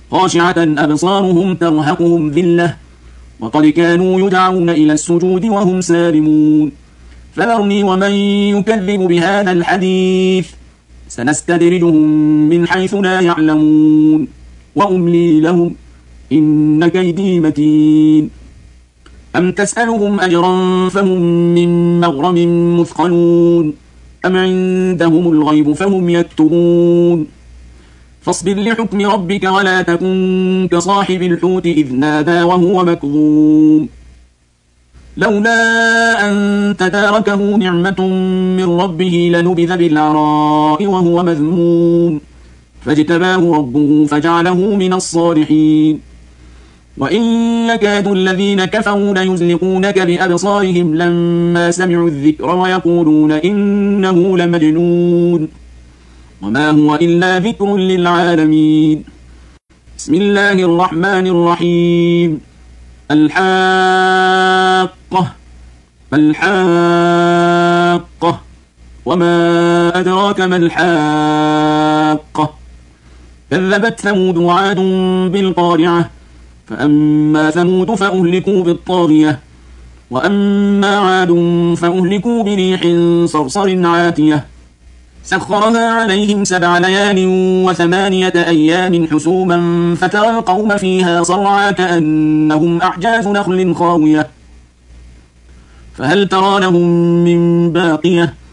خاشعة أبصارهم ترهقهم ذلة وقد كانوا يدعون إلى السجود وهم سالمون فذرني ومن يكذب بهذا الحديث سنستدرجهم من حيث لا يعلمون وأملي لهم إن كيدي متين أم تسألهم أجرا فهم من مغرم مثقلون أم عندهم الغيب فهم يكتبون فاصبر لحكم ربك ولا تكن كصاحب الحوت إذ نادى وهو مكظوم لولا أن تداركه نعمة من ربه لنبذ بالعراء وهو مذموم فاجتباه ربه فجعله من الصالحين وإن يكاد الذين كفروا ليزلقونك بأبصارهم لما سمعوا الذكر ويقولون إنه لمجنون وما هو إلا ذكر للعالمين بسم الله الرحمن الرحيم الحاقة الحاقة وما أدراك ما الحاقة كذبت ثمود وعاد بالقارعة فأما ثمود فأهلكوا بالطاغية وأما عاد فأهلكوا بريح صرصر عاتية سخرها عليهم 7 ليال و8 أيام حسوما فترى القوم فيها صرعى كأنهم أعجاز نخل خاوية فهل ترى لهم من باقية